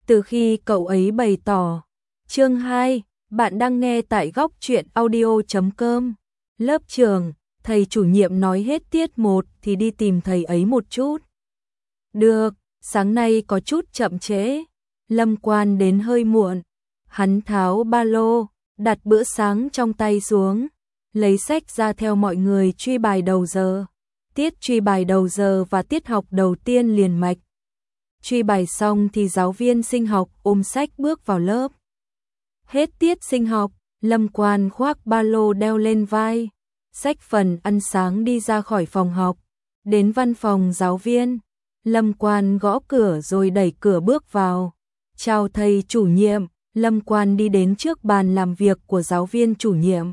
từ khi cậu ấy bày tỏ. Chương 2, bạn đang nghe tại góc truyện audio.com. Lớp trường, thầy chủ nhiệm nói hết tiết 1 thì đi tìm thầy ấy một chút. Được, sáng nay có chút chậm trễ. Lâm Quan đến hơi muộn. Hắn tháo ba lô, đặt bữa sáng trong tay xuống, lấy sách ra theo mọi người truy bài đầu giờ. Tiết truy bài đầu giờ và tiết học đầu tiên liền mạch. Truy bài xong thì giáo viên sinh học ôm sách bước vào lớp. Hết tiết sinh học, Lâm Quan khoác ba lô đeo lên vai, xách phần ăn sáng đi ra khỏi phòng học. Đến văn phòng giáo viên, Lâm Quan gõ cửa rồi đẩy cửa bước vào. Chào thầy chủ nhiệm. Lâm Quan đi đến trước bàn làm việc của giáo viên chủ nhiệm.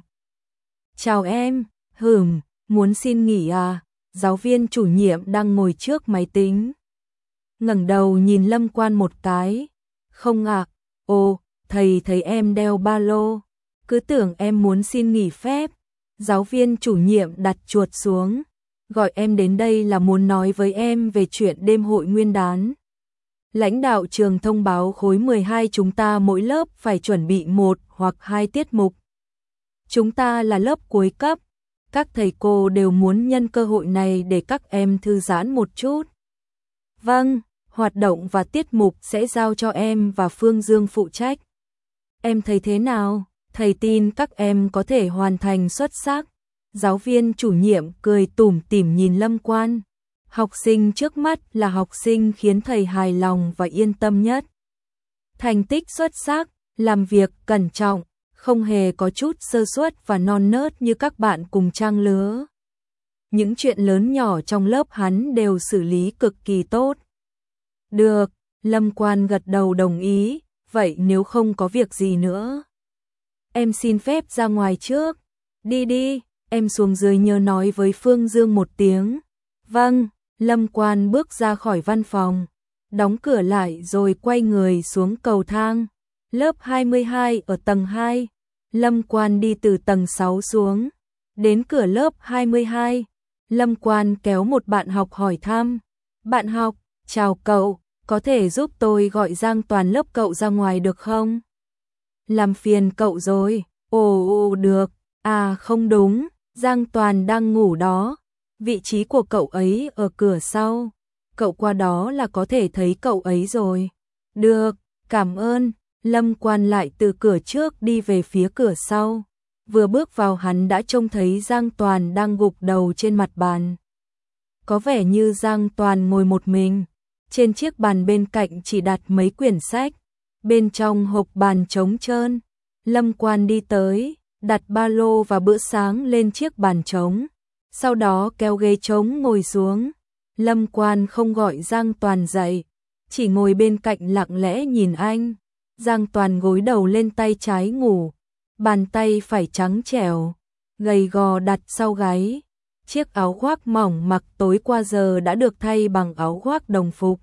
Chào em, muốn xin nghỉ à? Giáo viên chủ nhiệm đang ngồi trước máy tính. Ngẩng đầu nhìn Lâm Quan một cái. Không ạ, ồ, thầy thấy em đeo ba lô. Cứ tưởng em muốn xin nghỉ phép. Giáo viên chủ nhiệm đặt chuột xuống. Gọi em đến đây là muốn nói với em về chuyện đêm hội Nguyên đán. Lãnh đạo trường thông báo khối 12 chúng ta mỗi lớp phải chuẩn bị 1 hoặc 2 tiết mục. Chúng ta là lớp cuối cấp, các thầy cô đều muốn nhân cơ hội này để các em thư giãn một chút. Vâng, hoạt động và tiết mục sẽ giao cho em và Phương Dương phụ trách. Em thấy thế nào? Thầy tin các em có thể hoàn thành xuất sắc. Giáo viên chủ nhiệm cười tủm tỉm nhìn Lâm Quan. Học sinh trước mắt là học sinh khiến thầy hài lòng và yên tâm nhất. Thành tích xuất sắc, làm việc cẩn trọng, không hề có chút sơ suất và non nớt như các bạn cùng trang lứa. Những chuyện lớn nhỏ trong lớp hắn đều xử lý cực kỳ tốt. Được, Lâm Quan gật đầu đồng ý, vậy nếu không có việc gì nữa, em xin phép ra ngoài trước. Đi đi, em xuống dưới nhớ nói với Phương Dương một tiếng. Vâng. Lâm Quan bước ra khỏi văn phòng, đóng cửa lại rồi quay người xuống cầu thang. Lớp 22 ở tầng 2, Lâm Quan đi từ tầng 6 xuống. Đến cửa lớp 22, Lâm Quan kéo một bạn học hỏi thăm. Bạn học, chào cậu, có thể giúp tôi gọi Giang Toàn lớp cậu ra ngoài được không? Làm phiền cậu rồi. Ồ, được. À không đúng, Giang Toàn đang ngủ đó. Vị trí của cậu ấy ở cửa sau. Cậu qua đó là có thể thấy cậu ấy rồi. Được, cảm ơn. Lâm Quan lại từ cửa trước đi về phía cửa sau. Vừa bước vào hắn đã trông thấy Giang Toàn đang gục đầu trên mặt bàn. Có vẻ như Giang Toàn ngồi một mình. Trên chiếc bàn bên cạnh chỉ đặt mấy quyển sách. Bên trong hộp bàn trống trơn. Lâm Quan đi tới, đặt ba lô và bữa sáng lên chiếc bàn trống. Sau đó kéo ghế trống ngồi xuống. Lâm Quan không gọi Giang Toàn dậy, chỉ ngồi bên cạnh lặng lẽ nhìn anh. Giang Toàn gối đầu lên tay trái ngủ, bàn tay phải trắng trẻo, gầy gò đặt sau gáy. Chiếc áo khoác mỏng mặc tối qua giờ đã được thay bằng áo khoác đồng phục.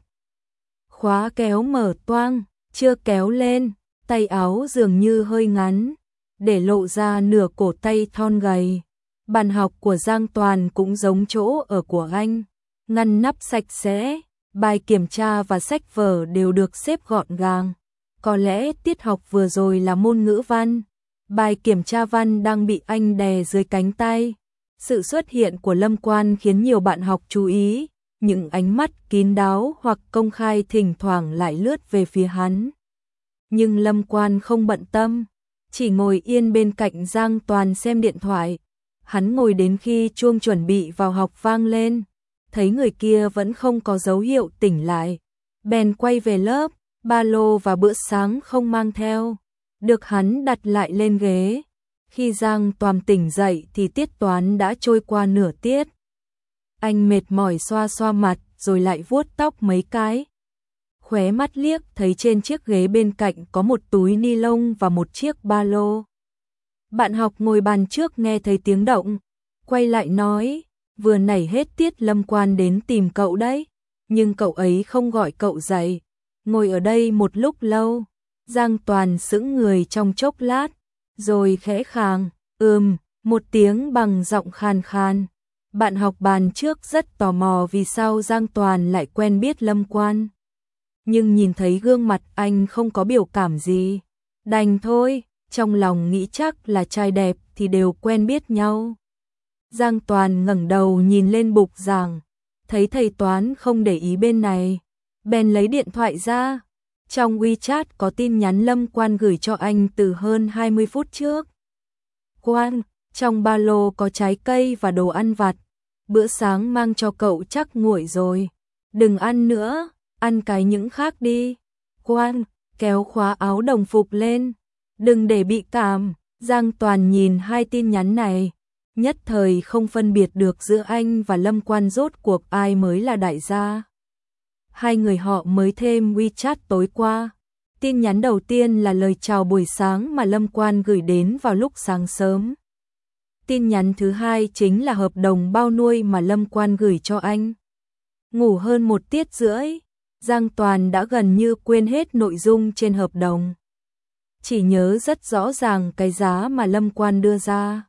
Khóa kéo mở toang, chưa kéo lên, tay áo dường như hơi ngắn, để lộ ra nửa cổ tay thon gầy. Bàn học của Giang Toàn cũng giống chỗ ở của anh, ngăn nắp sạch sẽ, bài kiểm tra và sách vở đều được xếp gọn gàng. Có lẽ tiết học vừa rồi là môn ngữ văn, bài kiểm tra văn đang bị anh đè dưới cánh tay. Sự xuất hiện của Lâm Quan khiến nhiều bạn học chú ý, những ánh mắt kín đáo hoặc công khai thỉnh thoảng lại lướt về phía hắn. Nhưng Lâm Quan không bận tâm, chỉ ngồi yên bên cạnh Giang Toàn xem điện thoại. Hắn ngồi đến khi chuông chuẩn bị vào học vang lên, thấy người kia vẫn không có dấu hiệu tỉnh lại. Bèn quay về lớp, ba lô và bữa sáng không mang theo, được hắn đặt lại lên ghế. Khi Giang Toàn tỉnh dậy thì tiết toán đã trôi qua nửa tiết. Anh mệt mỏi xoa xoa mặt rồi lại vuốt tóc mấy cái. Khóe mắt liếc thấy trên chiếc ghế bên cạnh có một túi ni lông và một chiếc ba lô. Bạn học ngồi bàn trước nghe thấy tiếng động, quay lại nói, vừa nãy hết tiết Lâm Quan đến tìm cậu đấy, nhưng cậu ấy không gọi cậu dậy. Ngồi ở đây một lúc lâu, Giang Toàn sững người trong chốc lát, rồi khẽ khàng, một tiếng bằng giọng khàn khàn. Bạn học bàn trước rất tò mò vì sao Giang Toàn lại quen biết Lâm Quan. nhưng nhìn thấy gương mặt anh không có biểu cảm gì. Đành thôi, trong lòng nghĩ chắc là trai đẹp thì đều quen biết nhau. Giang Toàn ngẩng đầu nhìn lên bục giảng, thấy thầy toán không để ý bên này, bèn lấy điện thoại ra. Trong WeChat có tin nhắn Lâm Quan gửi cho anh từ hơn 20 phút trước. Quan, trong ba lô có trái cây và đồ ăn vặt, bữa sáng mang cho cậu chắc nguội rồi. Đừng ăn nữa, ăn cái những khác đi. Quan, kéo khóa áo đồng phục lên, đừng để bị cảm. Giang Toàn nhìn hai tin nhắn này, nhất thời không phân biệt được giữa anh và Lâm Quan rốt cuộc ai mới là đại gia. Hai người họ mới thêm WeChat tối qua. Tin nhắn đầu tiên là lời chào buổi sáng mà Lâm Quan gửi đến vào lúc sáng sớm. Tin nhắn thứ hai chính là hợp đồng bao nuôi mà Lâm Quan gửi cho anh. Ngủ hơn 1 tiết rưỡi, Giang Toàn đã gần như quên hết nội dung trên hợp đồng. Chỉ nhớ rất rõ ràng cái giá mà Lâm Quan đưa ra.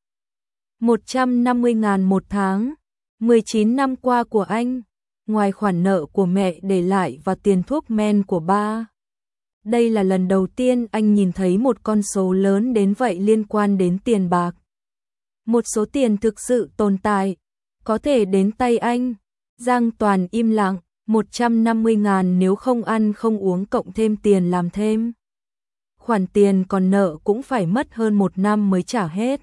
150.000 một tháng, 19 năm qua của anh, ngoài khoản nợ của mẹ để lại và tiền thuốc men của ba. Đây là lần đầu tiên anh nhìn thấy một con số lớn đến vậy liên quan đến tiền bạc. Một số tiền thực sự tồn tại, có thể đến tay anh. Giang Toàn im lặng, 150.000 nếu không ăn không uống cộng thêm tiền làm thêm. Khoản tiền còn nợ cũng phải mất hơn 1 năm mới trả hết.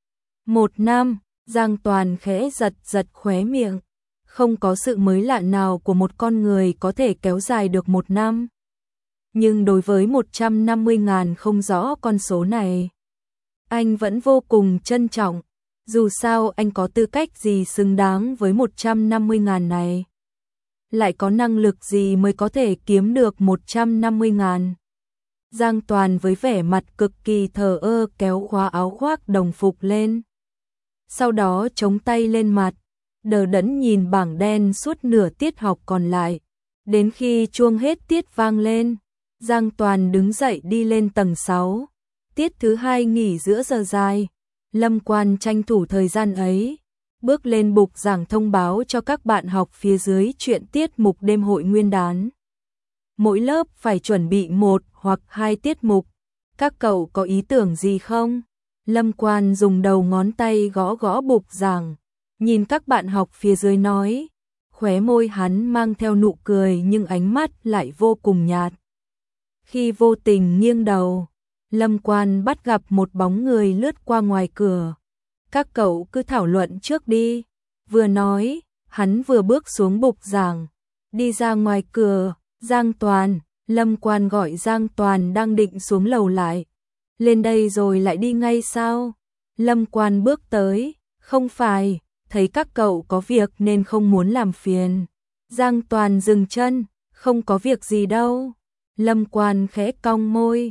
1 năm, Giang Toàn khẽ giật khóe miệng. Không có sự mới lạ nào của một con người có thể kéo dài được 1 năm. Nhưng đối với 150.000 không rõ con số này, anh vẫn vô cùng trân trọng. Dù sao anh có tư cách gì xứng đáng với 150.000 này? Lại có năng lực gì mới có thể kiếm được 150.000? Giang Toàn với vẻ mặt cực kỳ thờ ơ kéo khóa áo khoác đồng phục lên. Sau đó chống tay lên mặt, đờ đẫn nhìn bảng đen suốt nửa tiết học còn lại. Đến khi chuông hết tiết vang lên, Giang Toàn đứng dậy đi lên tầng 6. Tiết thứ 2 nghỉ giữa giờ dài. Lâm Quan tranh thủ thời gian ấy, bước lên bục giảng thông báo cho các bạn học phía dưới chuyện tiết mục đêm hội nguyên đán. Mỗi lớp phải chuẩn bị 1 hoặc 2 tiết mục. Các cậu có ý tưởng gì không? Lâm Quan dùng đầu ngón tay gõ gõ bục giảng, nhìn các bạn học phía dưới nói. Khóe môi hắn mang theo nụ cười nhưng ánh mắt lại vô cùng nhạt. Khi vô tình nghiêng đầu, Lâm Quan bắt gặp một bóng người lướt qua ngoài cửa. Các cậu cứ thảo luận trước đi. Vừa nói, hắn vừa bước xuống bục giảng, đi ra ngoài cửa. Giang Toàn, Lâm Quan gọi Giang Toàn đang định xuống lầu lại. Lên đây rồi lại đi ngay sao? Lâm Quan bước tới, không phải, thấy các cậu có việc nên không muốn làm phiền. Giang Toàn dừng chân, không có việc gì đâu. Lâm Quan khẽ cong môi.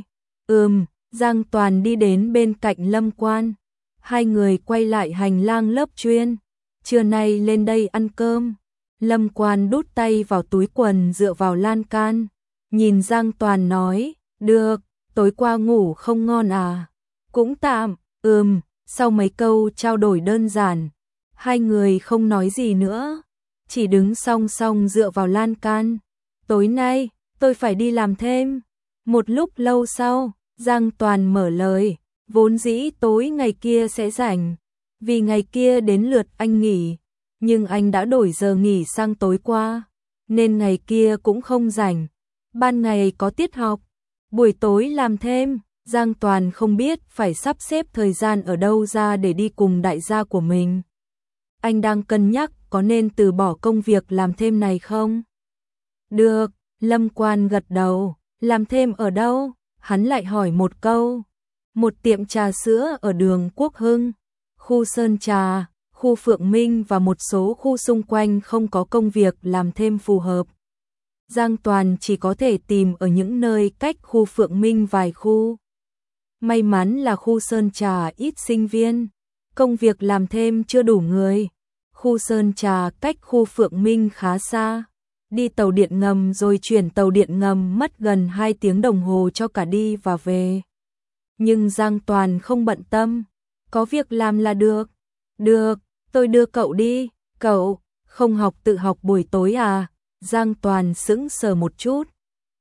Giang Toàn đi đến bên cạnh Lâm Quan. Hai người quay lại hành lang lớp chuyên. Trưa nay lên đây ăn cơm. Lâm Quan đút tay vào túi quần dựa vào lan can. Nhìn Giang Toàn nói, được, tối qua ngủ không ngon à? Cũng tạm, sau mấy câu trao đổi đơn giản. Hai người không nói gì nữa, chỉ đứng song song dựa vào lan can. Tối nay, tôi phải đi làm thêm. Một lúc lâu sau, Giang Toàn mở lời, vốn dĩ tối ngày kia sẽ rảnh, vì ngày kia đến lượt anh nghỉ, nhưng anh đã đổi giờ nghỉ sang tối qua, nên ngày kia cũng không rảnh. Ban ngày có tiết học, buổi tối làm thêm. Giang Toàn không biết phải sắp xếp thời gian ở đâu ra để đi cùng đại gia của mình. Anh đang cân nhắc có nên từ bỏ công việc làm thêm này không? Được, Lâm Quan gật đầu. Làm thêm ở đâu? Hắn lại hỏi một câu. Một tiệm trà sữa ở đường Quốc Hưng, khu Sơn Trà, khu Phượng Minh và một số khu xung quanh không có công việc làm thêm phù hợp. Giang Toàn chỉ có thể tìm ở những nơi cách khu Phượng Minh vài khu. May mắn là khu Sơn Trà ít sinh viên, công việc làm thêm chưa đủ người. Khu Sơn Trà cách khu Phượng Minh khá xa, đi tàu điện ngầm rồi chuyển tàu điện ngầm mất gần 2 tiếng đồng hồ cho cả đi và về. Nhưng Giang Toàn không bận tâm, có việc làm là được. Được, tôi đưa cậu đi. Cậu không học tự học buổi tối à? Giang Toàn sững sờ một chút.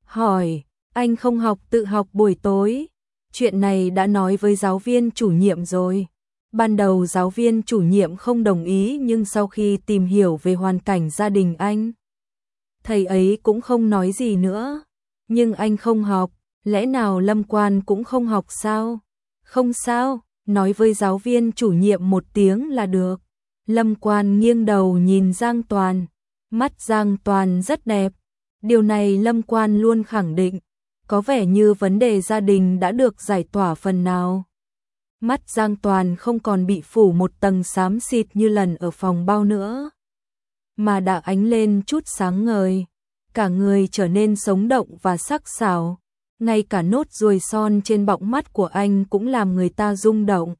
hỏi, anh không học tự học buổi tối? Chuyện này đã nói với giáo viên chủ nhiệm rồi. Ban đầu giáo viên chủ nhiệm không đồng ý, nhưng sau khi tìm hiểu về hoàn cảnh gia đình anh, thầy ấy cũng không nói gì nữa. Nhưng anh không học, lẽ nào Lâm Quan cũng không học sao? Không sao, nói với giáo viên chủ nhiệm một tiếng là được. Lâm Quan nghiêng đầu nhìn Giang Toàn, mắt Giang Toàn rất đẹp. Điều này Lâm Quan luôn khẳng định, có vẻ như vấn đề gia đình đã được giải tỏa phần nào. Mắt Giang Toàn không còn bị phủ một tầng xám xịt như lần ở phòng bao nữa, mà đã ánh lên chút sáng ngời. Cả người trở nên sống động và sắc sảo, ngay cả nốt ruồi son trên bọng mắt của anh cũng làm người ta rung động.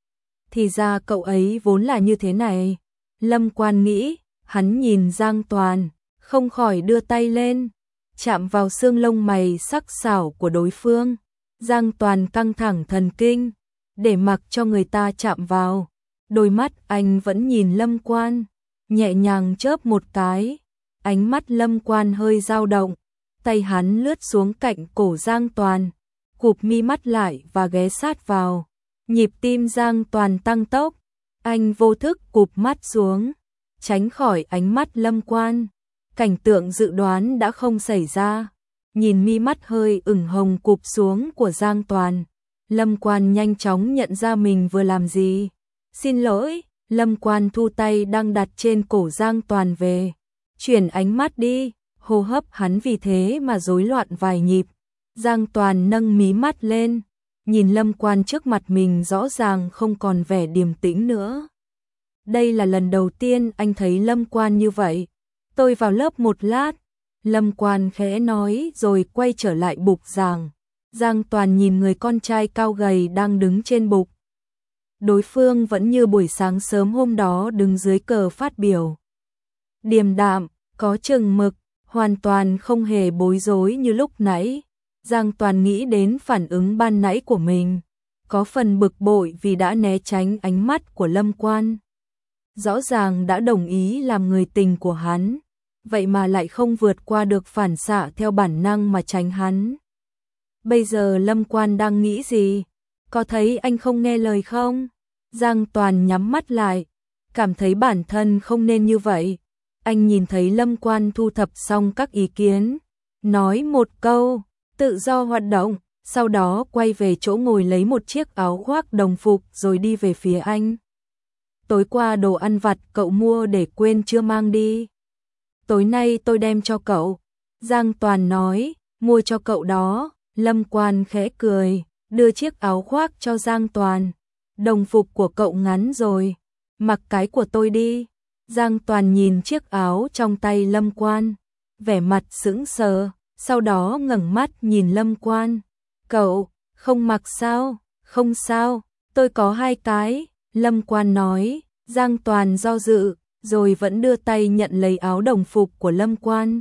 Thì ra cậu ấy vốn là như thế này, Lâm Quan nghĩ. Hắn nhìn Giang Toàn, không khỏi đưa tay lên, chạm vào xương lông mày sắc sảo của đối phương. Giang Toàn căng thẳng thần kinh, để mặc cho người ta chạm vào. Đôi mắt anh vẫn nhìn Lâm Quan, nhẹ nhàng chớp một cái. Ánh mắt Lâm Quan hơi dao động, tay hắn lướt xuống cạnh cổ Giang Toàn, cụp mi mắt lại và ghé sát vào. Nhịp tim Giang Toàn tăng tốc, anh vô thức cụp mắt xuống, tránh khỏi ánh mắt Lâm Quan. Cảnh tượng dự đoán đã không xảy ra. Nhìn mi mắt hơi ửng hồng cụp xuống của Giang Toàn, Lâm Quan nhanh chóng nhận ra mình vừa làm gì. Xin lỗi, Lâm Quan thu tay đang đặt trên cổ Giang Toàn về. Chuyển ánh mắt đi, hô hấp hắn vì thế mà rối loạn vài nhịp. Giang Toàn nâng mí mắt lên, nhìn Lâm Quan trước mặt mình rõ ràng không còn vẻ điềm tĩnh nữa. Đây là lần đầu tiên anh thấy Lâm Quan như vậy. Tôi vào lớp một lát, Lâm Quan khẽ nói rồi quay trở lại bục giảng. Giang Toàn nhìn người con trai cao gầy đang đứng trên bục. Đối phương vẫn như buổi sáng sớm hôm đó đứng dưới cờ phát biểu. Điềm đạm, có chừng mực, hoàn toàn không hề bối rối như lúc nãy. Giang Toàn nghĩ đến phản ứng ban nãy của mình, có phần bực bội vì đã né tránh ánh mắt của Lâm Quan. Rõ ràng đã đồng ý làm người tình của hắn, vậy mà lại không vượt qua được phản xạ theo bản năng mà tránh hắn. Bây giờ Lâm Quan đang nghĩ gì? Có thấy anh không nghe lời không? Giang Toàn nhắm mắt lại, cảm thấy bản thân không nên như vậy. Anh nhìn thấy Lâm Quan thu thập xong các ý kiến, nói một câu, tự do hoạt động, sau đó quay về chỗ ngồi lấy một chiếc áo khoác đồng phục rồi đi về phía anh. Tối qua đồ ăn vặt cậu mua để quên chưa mang đi. Tối nay tôi đem cho cậu. Giang Toàn nói, mua cho cậu đó. Lâm Quan khẽ cười, đưa chiếc áo khoác cho Giang Toàn. Đồng phục của cậu ngắn rồi, mặc cái của tôi đi. Giang Toàn nhìn chiếc áo trong tay Lâm Quan, vẻ mặt sững sờ, sau đó ngẩng mắt nhìn Lâm Quan. Cậu, không mặc sao? Không sao, tôi có hai cái. Lâm Quan nói. Giang Toàn do dự, rồi vẫn đưa tay nhận lấy áo đồng phục của Lâm Quan.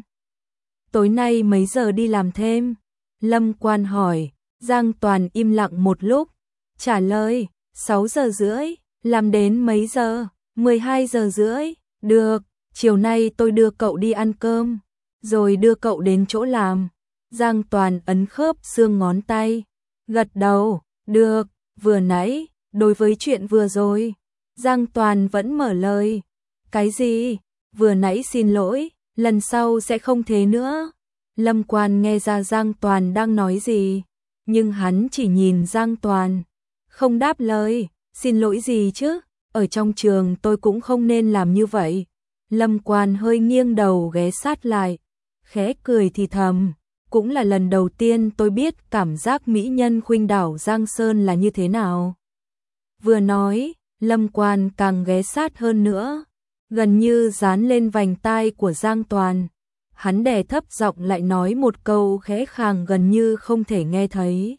Tối nay mấy giờ đi làm thêm? Lâm Quan hỏi. Giang Toàn im lặng một lúc, trả lời, 6 giờ rưỡi. Làm đến mấy giờ? 12 giờ rưỡi. Được, chiều nay tôi đưa cậu đi ăn cơm, rồi đưa cậu đến chỗ làm. Giang Toàn ấn khớp xương ngón tay, gật đầu, được. Vừa nãy, đối với chuyện vừa rồi, Giang Toàn vẫn mở lời. Cái gì? Vừa nãy xin lỗi, lần sau sẽ không thế nữa. Lâm Quan nghe ra Giang Toàn đang nói gì, nhưng hắn chỉ nhìn Giang Toàn, không đáp lời. Xin lỗi gì chứ? Ở trong trường tôi cũng không nên làm như vậy. Lâm Quan hơi nghiêng đầu ghé sát lại, khẽ cười thì thầm. Cũng là lần đầu tiên tôi biết cảm giác mỹ nhân khuynh đảo Giang Sơn là như thế nào. Vừa nói, Lâm Quan càng ghé sát hơn nữa, gần như dán lên vành tai của Giang Toàn. Hắn đè thấp giọng lại nói một câu khẽ khàng gần như không thể nghe thấy.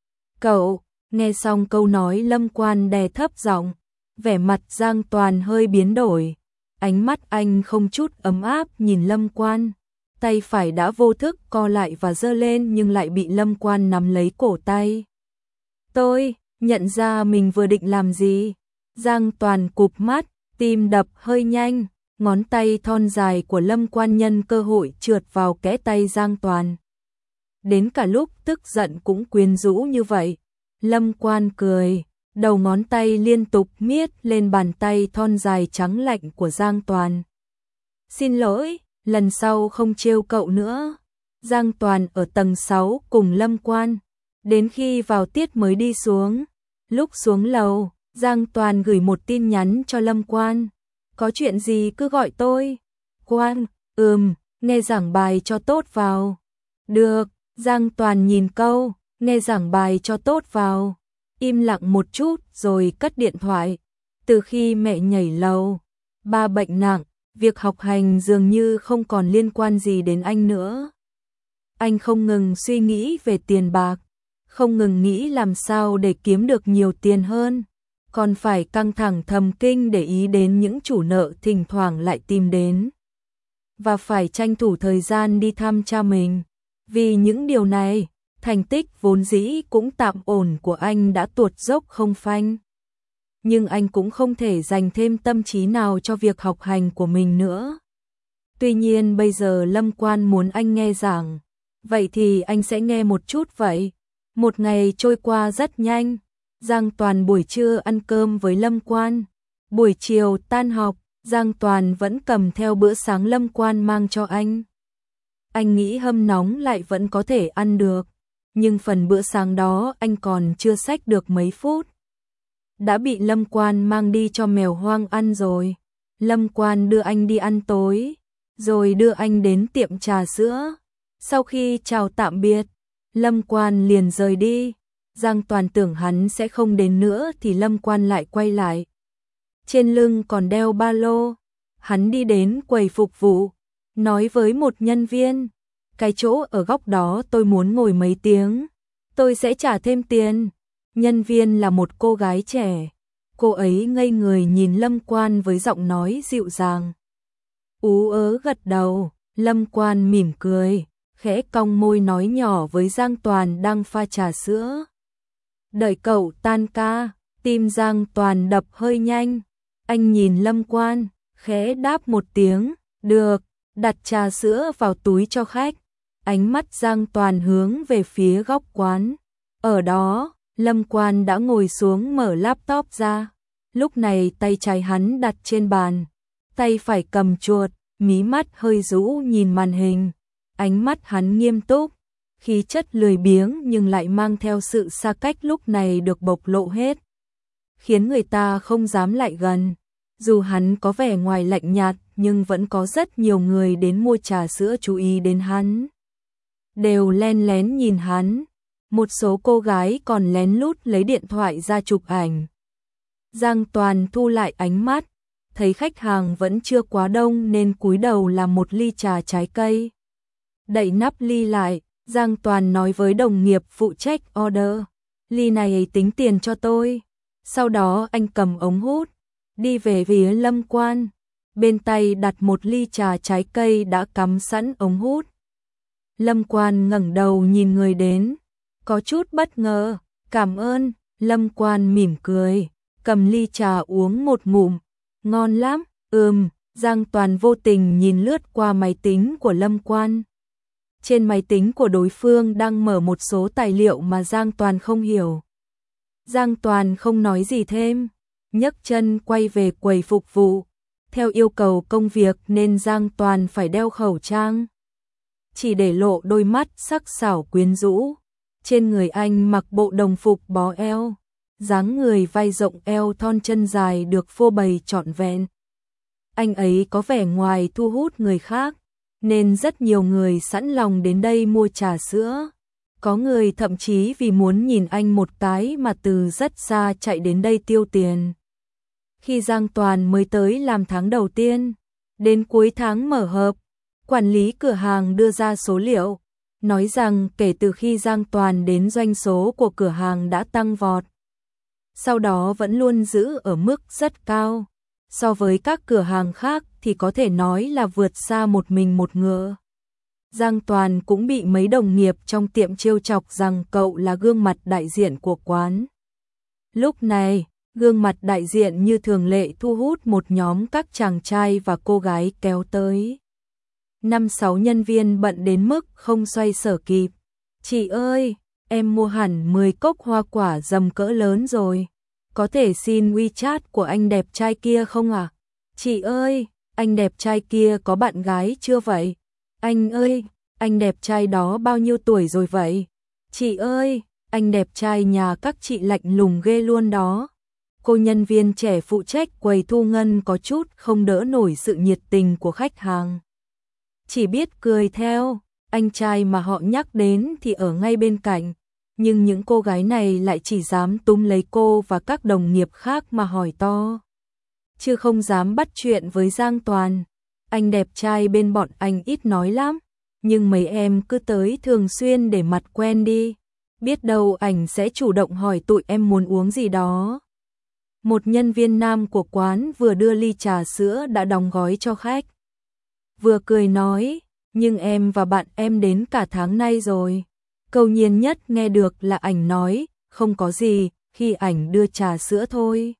Cậu, nghe xong câu nói Lâm Quan đè thấp giọng, vẻ mặt Giang Toàn hơi biến đổi. Ánh mắt anh không chút ấm áp nhìn Lâm Quan. Tay phải đã vô thức co lại và giơ lên nhưng lại bị Lâm Quan nắm lấy cổ tay. Tôi nhận ra mình vừa định làm gì. Giang Toàn cụp mắt, tim đập hơi nhanh, ngón tay thon dài của Lâm Quan nhân cơ hội trượt vào kẽ tay Giang Toàn. đến cả lúc tức giận cũng quyến rũ như vậy. Lâm Quan cười, đầu ngón tay liên tục miết lên bàn tay thon dài trắng lạnh của Giang Toàn. Xin lỗi, lần sau không trêu cậu nữa. Giang Toàn ở tầng 6 cùng Lâm Quan, đến khi vào tiết mới đi xuống. Lúc xuống lầu, Giang Toàn gửi một tin nhắn cho Lâm Quan. Có chuyện gì cứ gọi tôi. Quan, nghe giảng bài cho tốt vào. Được, Giang Toàn nhìn câu, nghe giảng bài cho tốt vào. Im lặng một chút rồi cất điện thoại. Từ khi mẹ nhảy lầu, ba bệnh nặng, việc học hành dường như không còn liên quan gì đến anh nữa. Anh không ngừng suy nghĩ về tiền bạc, không ngừng nghĩ làm sao để kiếm được nhiều tiền hơn, còn phải căng thẳng thầm kinh để ý đến những chủ nợ thỉnh thoảng lại tìm đến. Và phải tranh thủ thời gian đi thăm cha mình. Vì những điều này, thành tích vốn dĩ cũng tạm ổn của anh đã tuột dốc không phanh. Nhưng anh cũng không thể dành thêm tâm trí nào cho việc học hành của mình nữa. Tuy nhiên bây giờ Lâm Quan muốn anh nghe giảng, vậy thì anh sẽ nghe một chút vậy. Một ngày trôi qua rất nhanh. Giang Toàn buổi trưa ăn cơm với Lâm Quan. Buổi chiều tan học, Giang Toàn vẫn cầm theo bữa sáng Lâm Quan mang cho anh. Anh nghĩ hâm nóng lại vẫn có thể ăn được, nhưng phần bữa sáng đó anh còn chưa xách được mấy phút. Đã bị Lâm Quan mang đi cho mèo hoang ăn rồi. Lâm Quan đưa anh đi ăn tối, rồi đưa anh đến tiệm trà sữa. Sau khi chào tạm biệt, Lâm Quan liền rời đi. Giang Toàn tưởng hắn sẽ không đến nữa thì Lâm Quan lại quay lại. Trên lưng còn đeo ba lô. Hắn đi đến quầy phục vụ, nói với một nhân viên, cái chỗ ở góc đó tôi muốn ngồi mấy tiếng, tôi sẽ trả thêm tiền. Nhân viên là một cô gái trẻ, cô ấy ngây người nhìn Lâm Quan với giọng nói dịu dàng. Ú ớ gật đầu, Lâm Quan mỉm cười, khẽ cong môi nói nhỏ với Giang Toàn đang pha trà sữa. Đợi cậu tan ca. Tim Giang Toàn đập hơi nhanh. Anh nhìn Lâm Quan, khẽ đáp một tiếng, được, đặt trà sữa vào túi cho khách. Ánh mắt Giang Toàn hướng về phía góc quán. Ở đó, Lâm Quan đã ngồi xuống mở laptop ra. Lúc này tay trái hắn đặt trên bàn, tay phải cầm chuột, mí mắt hơi rũ nhìn màn hình. Ánh mắt hắn nghiêm túc, khí chất lười biếng nhưng lại mang theo sự xa cách lúc này được bộc lộ hết, khiến người ta không dám lại gần. Dù hắn có vẻ ngoài lạnh nhạt nhưng vẫn có rất nhiều người đến mua trà sữa chú ý đến hắn, đều len lén nhìn hắn. Một số cô gái còn lén lút lấy điện thoại ra chụp ảnh. Giang Toàn thu lại ánh mắt, thấy khách hàng vẫn chưa quá đông nên cúi đầu làm một ly trà trái cây. Đậy nắp ly lại, Giang Toàn nói với đồng nghiệp phụ trách order, ly này tính tiền cho tôi. Sau đó anh cầm ống hút, đi về phía Lâm Quan, bên tay đặt một ly trà trái cây đã cắm sẵn ống hút. Lâm Quan ngẩng đầu nhìn người đến, có chút bất ngờ. Cảm ơn. Lâm Quan mỉm cười, cầm ly trà uống một ngụm. Ngon lắm. Giang Toàn vô tình nhìn lướt qua máy tính của Lâm Quan. Trên máy tính của đối phương đang mở một số tài liệu mà Giang Toàn không hiểu. Giang Toàn không nói gì thêm, nhấc chân quay về quầy phục vụ. Theo yêu cầu công việc nên Giang Toàn phải đeo khẩu trang, chỉ để lộ đôi mắt sắc sảo quyến rũ. Trên người anh mặc bộ đồng phục bó eo, dáng người vai rộng eo thon chân dài được phô bày trọn vẹn. Anh ấy có vẻ ngoài thu hút người khác, nên rất nhiều người sẵn lòng đến đây mua trà sữa. Có người thậm chí vì muốn nhìn anh một cái mà từ rất xa chạy đến đây tiêu tiền. Khi Giang Toàn mới tới làm tháng đầu tiên, đến cuối tháng mở họp, quản lý cửa hàng đưa ra số liệu, nói rằng kể từ khi Giang Toàn đến doanh số của cửa hàng đã tăng vọt. Sau đó vẫn luôn giữ ở mức rất cao. So với các cửa hàng khác thì có thể nói là vượt xa một mình một ngựa. Giang Toàn cũng bị mấy đồng nghiệp trong tiệm trêu chọc rằng cậu là gương mặt đại diện của quán. Lúc này, gương mặt đại diện như thường lệ thu hút một nhóm các chàng trai và cô gái kéo tới. 5-6 nhân viên bận đến mức không xoay sở kịp. Chị ơi, em mua hẳn 10 cốc hoa quả dầm cỡ lớn rồi. Có thể xin WeChat của anh đẹp trai kia không ạ? Chị ơi, anh đẹp trai kia có bạn gái chưa vậy? Anh ơi, anh đẹp trai đó bao nhiêu tuổi rồi vậy? Chị ơi, anh đẹp trai nhà các chị lạnh lùng ghê luôn đó. Cô nhân viên trẻ phụ trách quầy thu ngân có chút không đỡ nổi sự nhiệt tình của khách hàng. Chỉ biết cười theo, anh trai mà họ nhắc đến thì ở ngay bên cạnh, nhưng những cô gái này lại chỉ dám túm lấy cô và các đồng nghiệp khác mà hỏi to, chứ không dám bắt chuyện với Giang Toàn. Anh đẹp trai bên bọn anh ít nói lắm, nhưng mấy em cứ tới thường xuyên để mặt quen đi, biết đâu ảnh sẽ chủ động hỏi tụi em muốn uống gì đó. Một nhân viên nam của quán vừa đưa ly trà sữa đã đóng gói cho khách, vừa cười nói, nhưng em và bạn em đến cả tháng nay rồi. Câu nhiên nhất nghe được là ảnh nói, không có gì, khi ảnh đưa trà sữa thôi.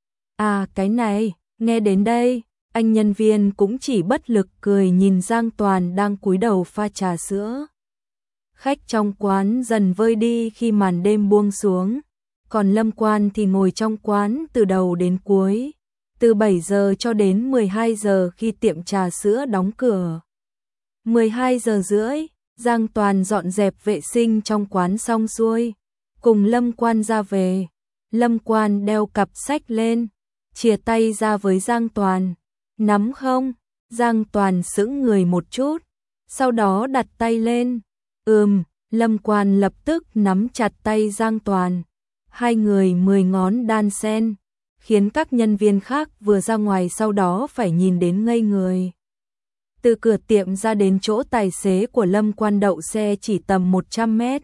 À cái này, nghe đến đây, anh nhân viên cũng chỉ bất lực cười nhìn Giang Toàn đang cúi đầu pha trà sữa. Khách trong quán dần vơi đi khi màn đêm buông xuống, còn Lâm Quan thì ngồi trong quán từ đầu đến cuối, từ 7 giờ cho đến 12 giờ khi tiệm trà sữa đóng cửa. 12 giờ rưỡi, Giang Toàn dọn dẹp vệ sinh trong quán xong xuôi, cùng Lâm Quan ra về. Lâm Quan đeo cặp sách lên, chìa tay ra với Giang Toàn. Nắm không? Giang Toàn sững người một chút, sau đó đặt tay lên. Lâm Quan lập tức nắm chặt tay Giang Toàn. Hai người 10 ngón đan sen, khiến các nhân viên khác vừa ra ngoài sau đó phải nhìn đến ngây người. Từ cửa tiệm ra đến chỗ tài xế của Lâm Quan đậu xe chỉ tầm 100 mét.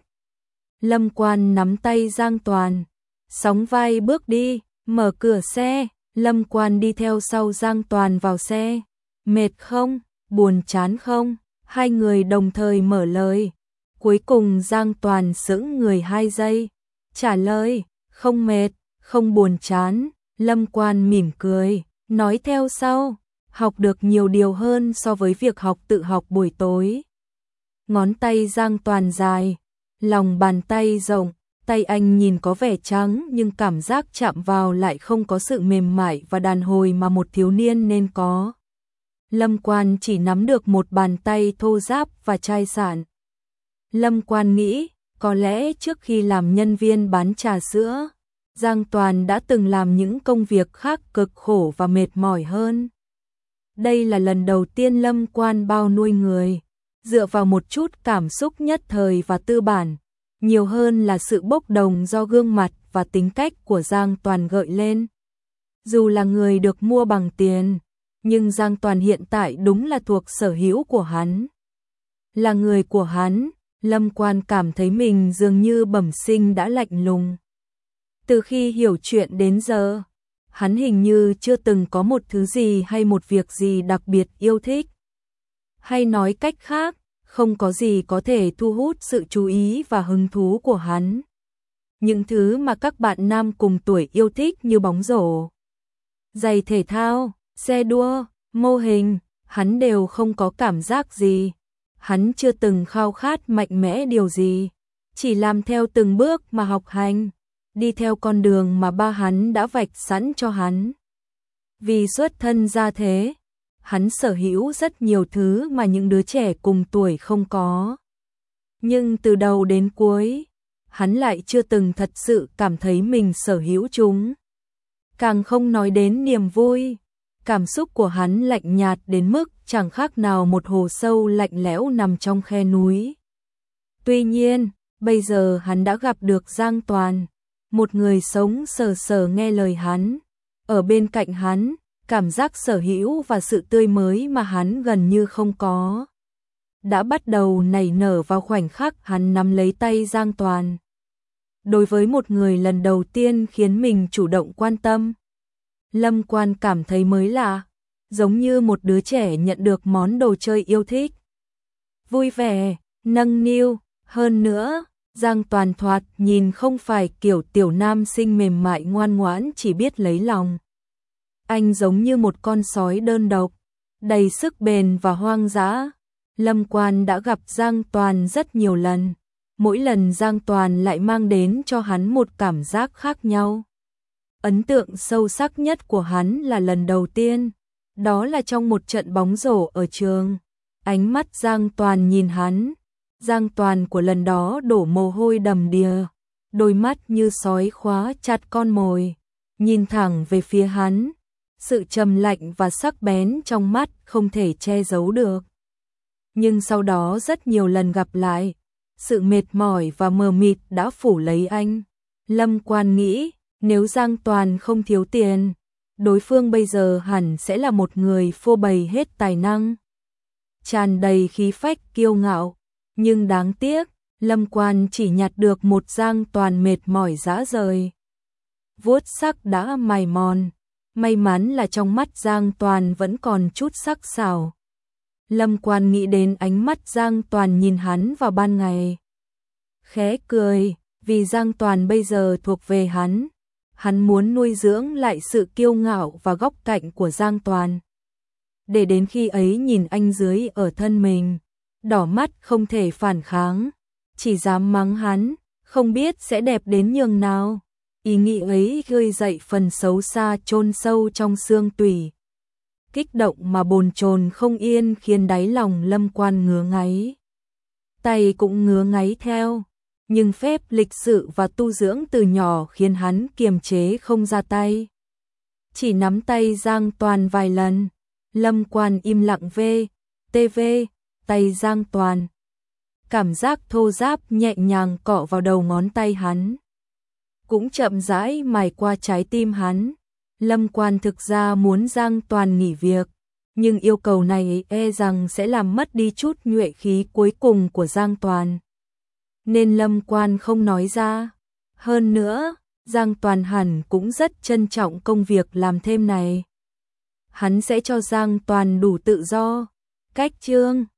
Lâm Quan nắm tay Giang Toàn, sóng vai bước đi, mở cửa xe. Lâm Quan đi theo sau Giang Toàn vào xe. Mệt không? Buồn chán không? Hai người đồng thời mở lời. Cuối cùng Giang Toàn sững người 2 giây, trả lời, không mệt, không buồn chán. Lâm Quan mỉm cười, nói theo sau, học được nhiều điều hơn so với việc học tự học buổi tối. Ngón tay Giang Toàn dài, lòng bàn tay rộng, tay anh nhìn có vẻ trắng nhưng cảm giác chạm vào lại không có sự mềm mại và đàn hồi mà một thiếu niên nên có. Lâm Quan chỉ nắm được một bàn tay thô ráp và chai sạn. Lâm Quan nghĩ, có lẽ trước khi làm nhân viên bán trà sữa, Giang Toàn đã từng làm những công việc khác cực khổ và mệt mỏi hơn. Đây là lần đầu tiên Lâm Quan bao nuôi người, dựa vào một chút cảm xúc nhất thời và tư bản, nhiều hơn là sự bốc đồng do gương mặt và tính cách của Giang Toàn gợi lên. Dù là người được mua bằng tiền, nhưng Giang Toàn hiện tại đúng là thuộc sở hữu của hắn. Là người của hắn, Lâm Quan cảm thấy mình dường như bẩm sinh đã lạnh lùng. Từ khi hiểu chuyện đến giờ, hắn hình như chưa từng có một thứ gì hay một việc gì đặc biệt yêu thích. Hay nói cách khác, không có gì có thể thu hút sự chú ý và hứng thú của hắn. Những thứ mà các bạn nam cùng tuổi yêu thích như bóng rổ, giày thể thao, xe đua, mô hình, hắn đều không có cảm giác gì. Hắn chưa từng khao khát mạnh mẽ điều gì, chỉ làm theo từng bước mà học hành, đi theo con đường mà ba hắn đã vạch sẵn cho hắn. Vì xuất thân ra thế, hắn sở hữu rất nhiều thứ mà những đứa trẻ cùng tuổi không có. Nhưng từ đầu đến cuối, hắn lại chưa từng thật sự cảm thấy mình sở hữu chúng. Càng không nói đến niềm vui, cảm xúc của hắn lạnh nhạt đến mức chẳng khác nào một hồ sâu lạnh lẽo nằm trong khe núi. Tuy nhiên, bây giờ hắn đã gặp được Giang Toàn, một người sống sờ sờ nghe lời hắn. Ở bên cạnh hắn, cảm giác sở hữu và sự tươi mới mà hắn gần như không có đã bắt đầu nảy nở vào khoảnh khắc hắn nắm lấy tay Giang Toàn. Đối với một người lần đầu tiên khiến mình chủ động quan tâm, Lâm Quan cảm thấy mới lạ, giống như một đứa trẻ nhận được món đồ chơi yêu thích. Vui vẻ, nâng niu, hơn nữa, Giang Toàn thoạt nhìn không phải kiểu tiểu nam sinh mềm mại ngoan ngoãn chỉ biết lấy lòng. Anh giống như một con sói đơn độc, đầy sức bền và hoang dã. Lâm Quan đã gặp Giang Toàn rất nhiều lần, mỗi lần Giang Toàn lại mang đến cho hắn một cảm giác khác nhau. Ấn tượng sâu sắc nhất của hắn là lần đầu tiên, đó là trong một trận bóng rổ ở trường. Ánh mắt Giang Toàn nhìn hắn, Giang Toàn của lần đó đổ mồ hôi đầm đìa, đôi mắt như sói khóa chặt con mồi, nhìn thẳng về phía hắn, sự trầm lạnh và sắc bén trong mắt không thể che giấu được. Nhưng sau đó rất nhiều lần gặp lại, sự mệt mỏi và mờ mịt đã phủ lấy anh. Lâm Quan nghĩ, nếu Giang Toàn không thiếu tiền, đối phương bây giờ hẳn sẽ là một người phô bày hết tài năng, tràn đầy khí phách kiêu ngạo. Nhưng đáng tiếc, Lâm Quan chỉ nhặt được một Giang Toàn mệt mỏi rã rời. Vuốt sắc đã mài mòn, may mắn là trong mắt Giang Toàn vẫn còn chút sắc sảo. Lâm Quan nghĩ đến ánh mắt Giang Toàn nhìn hắn vào ban ngày. Khẽ cười, vì Giang Toàn bây giờ thuộc về hắn. Hắn muốn nuôi dưỡng lại sự kiêu ngạo và góc cạnh của Giang Toàn. Để đến khi ấy nhìn anh dưới ở thân mình, đỏ mắt không thể phản kháng, chỉ dám mắng hắn, không biết sẽ đẹp đến nhường nào. Ý nghĩ ấy khơi dậy phần xấu xa chôn sâu trong xương tủy. Kích động mà bồn chồn không yên khiến đáy lòng Lâm Quan ngứa ngáy. Tay cũng ngứa ngáy theo, nhưng phép lịch sự và tu dưỡng từ nhỏ khiến hắn kiềm chế không ra tay. Chỉ nắm tay Giang Toàn vài lần, Lâm Quan im lặng TV, tay Giang Toàn. Cảm giác thô ráp nhẹ nhàng cọ vào đầu ngón tay hắn, cũng chậm rãi mài qua trái tim hắn. Lâm Quan thực ra muốn Giang Toàn nghỉ việc, nhưng yêu cầu này e rằng sẽ làm mất đi chút nhuệ khí cuối cùng của Giang Toàn, nên Lâm Quan không nói ra. Hơn nữa, Giang Toàn hẳn cũng rất trân trọng công việc làm thêm này. Hắn sẽ cho Giang Toàn đủ tự do. Cách chương